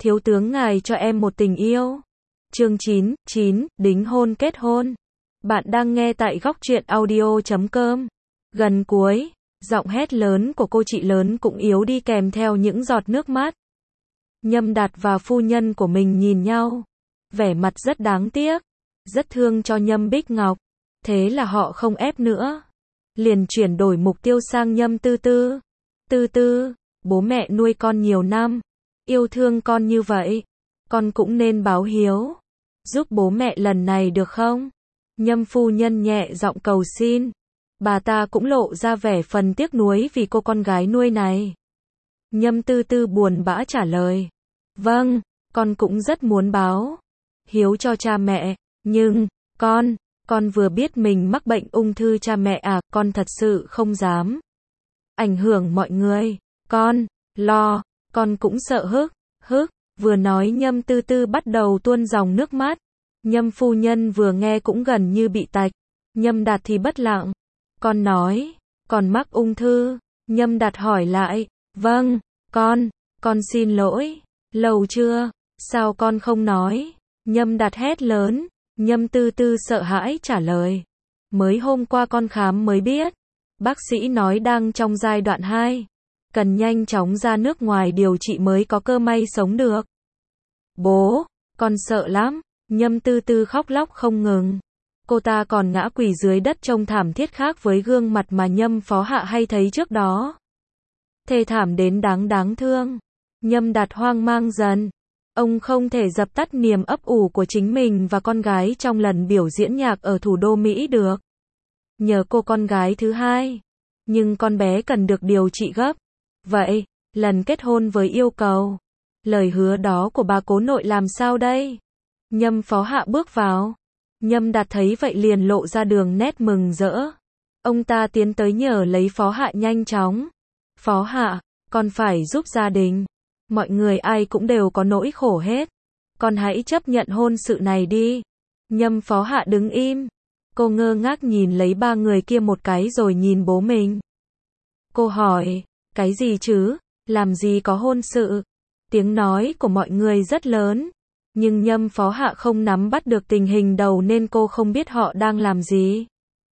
thiếu tướng ngài cho em một tình yêu. Chương 9, đính hôn kết hôn. Bạn đang nghe tại góc truyện audio.com. Gần cuối, giọng hét lớn của cô chị lớn cũng yếu đi kèm theo những giọt nước mắt. Nhâm Đạt và phu nhân của mình nhìn nhau, vẻ mặt rất đáng tiếc, rất thương cho Nhâm Bích Ngọc. Thế là họ không ép nữa, liền chuyển đổi mục tiêu sang Nhâm Tư Tư. Tư Tư, bố mẹ nuôi con nhiều năm, yêu thương con như vậy, con cũng nên báo hiếu, giúp bố mẹ lần này được không? Nhâm phu nhân nhẹ giọng cầu xin. Bà ta cũng lộ ra vẻ phần tiếc nuối vì cô con gái nuôi này. Nhâm Tư Tư buồn bã trả lời. Vâng, con cũng rất muốn báo hiếu cho cha mẹ, nhưng, con vừa biết mình mắc bệnh ung thư cha mẹ à, con thật sự không dám ảnh hưởng mọi người, con lo, con cũng sợ hức, vừa nói Nhâm Tư Tư bắt đầu tuôn dòng nước mắt. Nhâm phu nhân vừa nghe cũng gần như bị tạch. Nhâm Đạt thì bất lặng. Con nói, con mắc ung thư. Nhâm Đạt hỏi lại, vâng, con xin lỗi, lâu chưa, sao con không nói? Nhâm Đạt hét lớn. Nhâm Tư Tư sợ hãi trả lời, mới hôm qua con khám mới biết, bác sĩ nói đang trong giai đoạn 2, cần nhanh chóng ra nước ngoài điều trị mới có cơ may sống được. Bố, con sợ lắm. Nhâm Tư Tư khóc lóc không ngừng. Cô ta còn ngã quỳ dưới đất trông thảm thiết khác với gương mặt mà Nhâm phó hạ hay thấy trước đó. Thê thảm đến đáng thương. Nhâm Đạt hoang mang dần. Ông không thể dập tắt niềm ấp ủ của chính mình và con gái trong lần biểu diễn nhạc ở thủ đô Mỹ được. Nhờ cô con gái thứ hai. Nhưng con bé cần được điều trị gấp. Vậy, lần kết hôn với yêu cầu, lời hứa đó của bà cố nội làm sao đây? Nhâm phó hạ bước vào. Nhâm Đạt thấy vậy liền lộ ra đường nét mừng rỡ. Ông ta tiến tới nhờ lấy phó hạ nhanh chóng. Phó hạ, con phải giúp gia đình. Mọi người ai cũng đều có nỗi khổ hết. Con hãy chấp nhận hôn sự này đi. Nhâm phó hạ đứng im. Cô ngơ ngác nhìn lấy ba người kia một cái rồi nhìn bố mình. Cô hỏi, cái gì chứ? Làm gì có hôn sự? Tiếng nói của mọi người rất lớn. Nhưng Nhâm phó hạ không nắm bắt được tình hình đầu nên cô không biết họ đang làm gì.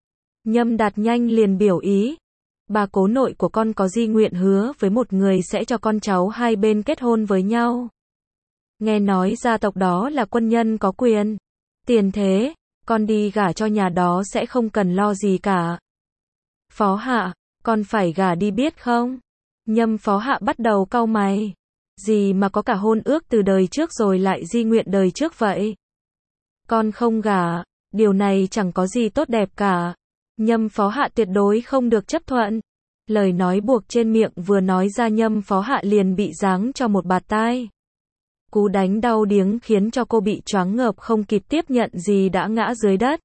Nhâm Đạt nhanh liền biểu ý. Bà cố nội của con có di nguyện hứa với một người sẽ cho con cháu hai bên kết hôn với nhau. Nghe nói gia tộc đó là quân nhân có quyền. Tiền thế, con đi gả cho nhà đó sẽ không cần lo gì cả. Phó hạ, con phải gả đi biết không? Nhâm phó hạ bắt đầu cau mày. Gì mà có cả hôn ước từ đời trước rồi lại di nguyện đời trước vậy? Con không gả, điều này chẳng có gì tốt đẹp cả. Nhâm phó hạ tuyệt đối không được chấp thuận. Lời nói buộc trên miệng vừa nói ra Nhâm phó hạ liền bị giáng cho một bạt tai. Cú đánh đau điếng khiến cho cô bị choáng ngợp không kịp tiếp nhận gì đã ngã dưới đất.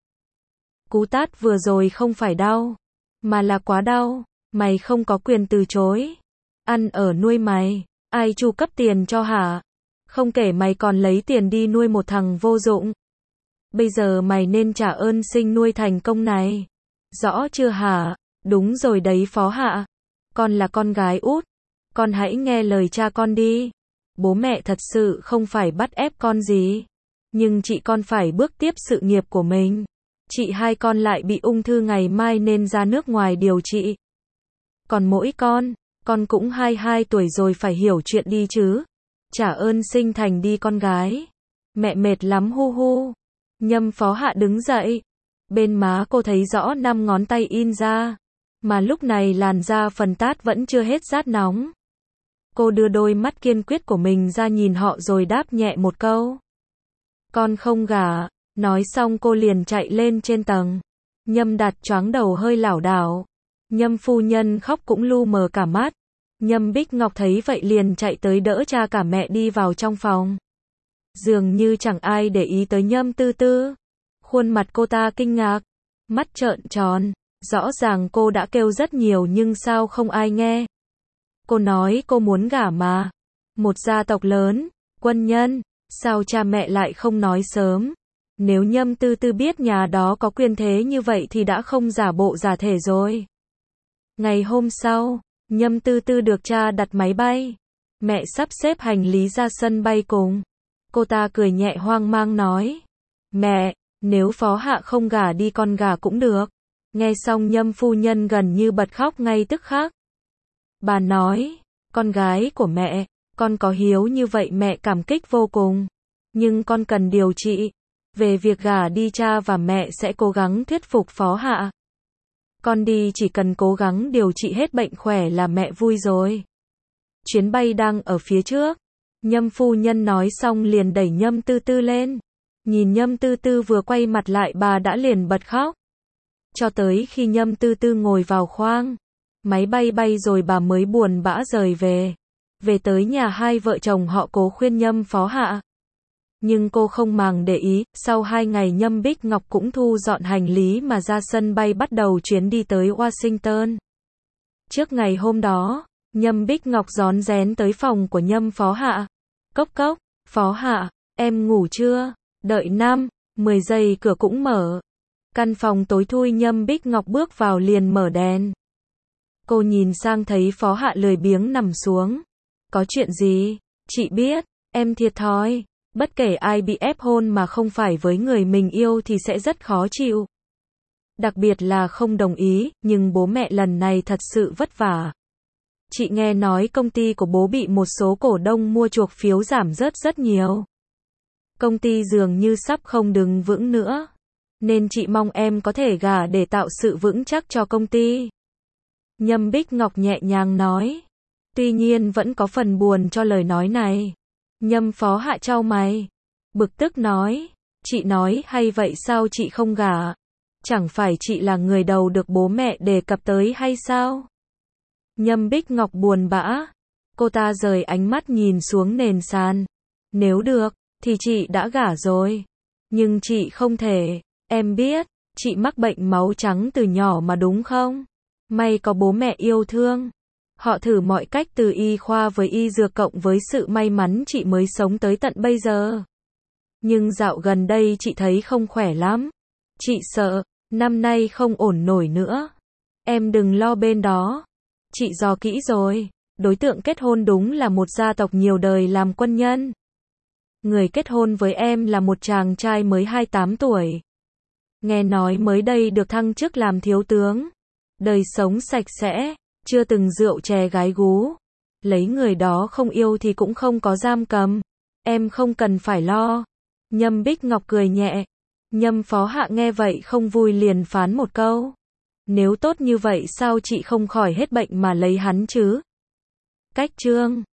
Cú tát vừa rồi không phải đau, mà là quá đau. Mày không có quyền từ chối. Ăn ở nuôi mày, ai chu cấp tiền cho hả? Không kể mày còn lấy tiền đi nuôi một thằng vô dụng. Bây giờ mày nên trả ơn sinh nuôi thành công này. Rõ chưa hả? Đúng rồi đấy phó hạ. Con là con gái út. Con hãy nghe lời cha con đi. Bố mẹ thật sự không phải bắt ép con gì. Nhưng chị con phải bước tiếp sự nghiệp của mình. Chị hai con lại bị ung thư ngày mai nên ra nước ngoài điều trị. Còn mỗi con cũng 22 tuổi rồi phải hiểu chuyện đi chứ. Trả ơn sinh thành đi con gái. Mẹ mệt lắm hu hu. Nhâm phó hạ đứng dậy. Bên má cô thấy rõ 5 ngón tay in ra. Mà lúc này làn da phần tát vẫn chưa hết rát nóng. Cô đưa đôi mắt kiên quyết của mình ra nhìn họ rồi đáp nhẹ một câu. Con không gả. Nói xong cô liền chạy lên trên tầng. Nhâm Đạt choáng đầu hơi lảo đảo. Nhâm phu nhân khóc cũng lu mờ cả mắt. Nhâm Bích Ngọc thấy vậy liền chạy tới đỡ cha cả mẹ đi vào trong phòng. Dường như chẳng ai để ý tới Nhâm Tư Tư. Khuôn mặt cô ta kinh ngạc, mắt trợn tròn. Rõ ràng cô đã kêu rất nhiều nhưng sao không ai nghe. Cô nói cô muốn gả mà. Một gia tộc lớn, quân nhân, sao cha mẹ lại không nói sớm? Nếu Nhâm Tư Tư biết nhà đó có quyền thế như vậy thì đã không giả bộ giả thể rồi. Ngày hôm sau, Nhâm Tư Tư được cha đặt máy bay. Mẹ sắp xếp hành lý ra sân bay cùng. Cô ta cười nhẹ hoang mang nói. Mẹ, nếu Phó Hạ không gả đi con gả cũng được. Nghe xong Nhâm phu nhân gần như bật khóc ngay tức khắc. Bà nói, con gái của mẹ, con có hiếu như vậy mẹ cảm kích vô cùng. Nhưng con cần điều trị. Về việc gả đi cha và mẹ sẽ cố gắng thuyết phục Phó Hạ. Con đi chỉ cần cố gắng điều trị hết bệnh khỏe là mẹ vui rồi. Chuyến bay đang ở phía trước. Nhâm phu nhân nói xong liền đẩy Nhâm Tư Tư lên. Nhìn Nhâm Tư Tư vừa quay mặt lại bà đã liền bật khóc. Cho tới khi Nhâm Tư Tư ngồi vào khoang. Máy bay bay rồi bà mới buồn bã rời về. Về tới nhà hai vợ chồng họ cố khuyên Nhâm Phó Hạ. Nhưng cô không màng để ý, sau 2 ngày Nhâm Bích Ngọc cũng thu dọn hành lý mà ra sân bay bắt đầu chuyến đi tới Washington. Trước ngày hôm đó, Nhâm Bích Ngọc rón rén tới phòng của Nhâm Phó Hạ. Cốc cốc, Phó Hạ, em ngủ chưa? Đợi 5-10 giây cửa cũng mở. Căn phòng tối thui Nhâm Bích Ngọc bước vào liền mở đèn. Cô nhìn sang thấy Phó Hạ lười biếng nằm xuống. Có chuyện gì? Chị biết, em thiệt thòi. Bất kể ai bị ép hôn mà không phải với người mình yêu thì sẽ rất khó chịu. Đặc biệt là không đồng ý, nhưng bố mẹ lần này thật sự vất vả. Chị nghe nói công ty của bố bị một số cổ đông mua chuộc phiếu giảm rất nhiều. Công ty dường như sắp không đứng vững nữa. Nên chị mong em có thể gả để tạo sự vững chắc cho công ty. Nhâm Bích Ngọc nhẹ nhàng nói. Tuy nhiên vẫn có phần buồn cho lời nói này. Nhâm Phó Hạ chau mày. Bực tức nói. Chị nói hay vậy sao chị không gả? Chẳng phải chị là người đầu được bố mẹ đề cập tới hay sao? Nhâm Bích Ngọc buồn bã. Cô ta rời ánh mắt nhìn xuống nền sàn. Nếu được, thì chị đã gả rồi. Nhưng chị không thể. Em biết, chị mắc bệnh máu trắng từ nhỏ mà đúng không? May có bố mẹ yêu thương. Họ thử mọi cách từ y khoa với y dược cộng với sự may mắn chị mới sống tới tận bây giờ. Nhưng dạo gần đây chị thấy không khỏe lắm. Chị sợ, năm nay không ổn nổi nữa. Em đừng lo bên đó. Chị dò kỹ rồi. Đối tượng kết hôn đúng là một gia tộc nhiều đời làm quân nhân. Người kết hôn với em là một chàng trai mới 28 tuổi. Nghe nói mới đây được thăng chức làm thiếu tướng. Đời sống sạch sẽ. Chưa từng rượu chè gái gú. Lấy người đó không yêu thì cũng không có giam cầm. Em không cần phải lo. Nhâm Bích Ngọc cười nhẹ. Nhâm Phó Hạ nghe vậy không vui liền phán một câu. Nếu tốt như vậy sao chị không khỏi hết bệnh mà lấy hắn chứ? Cách chương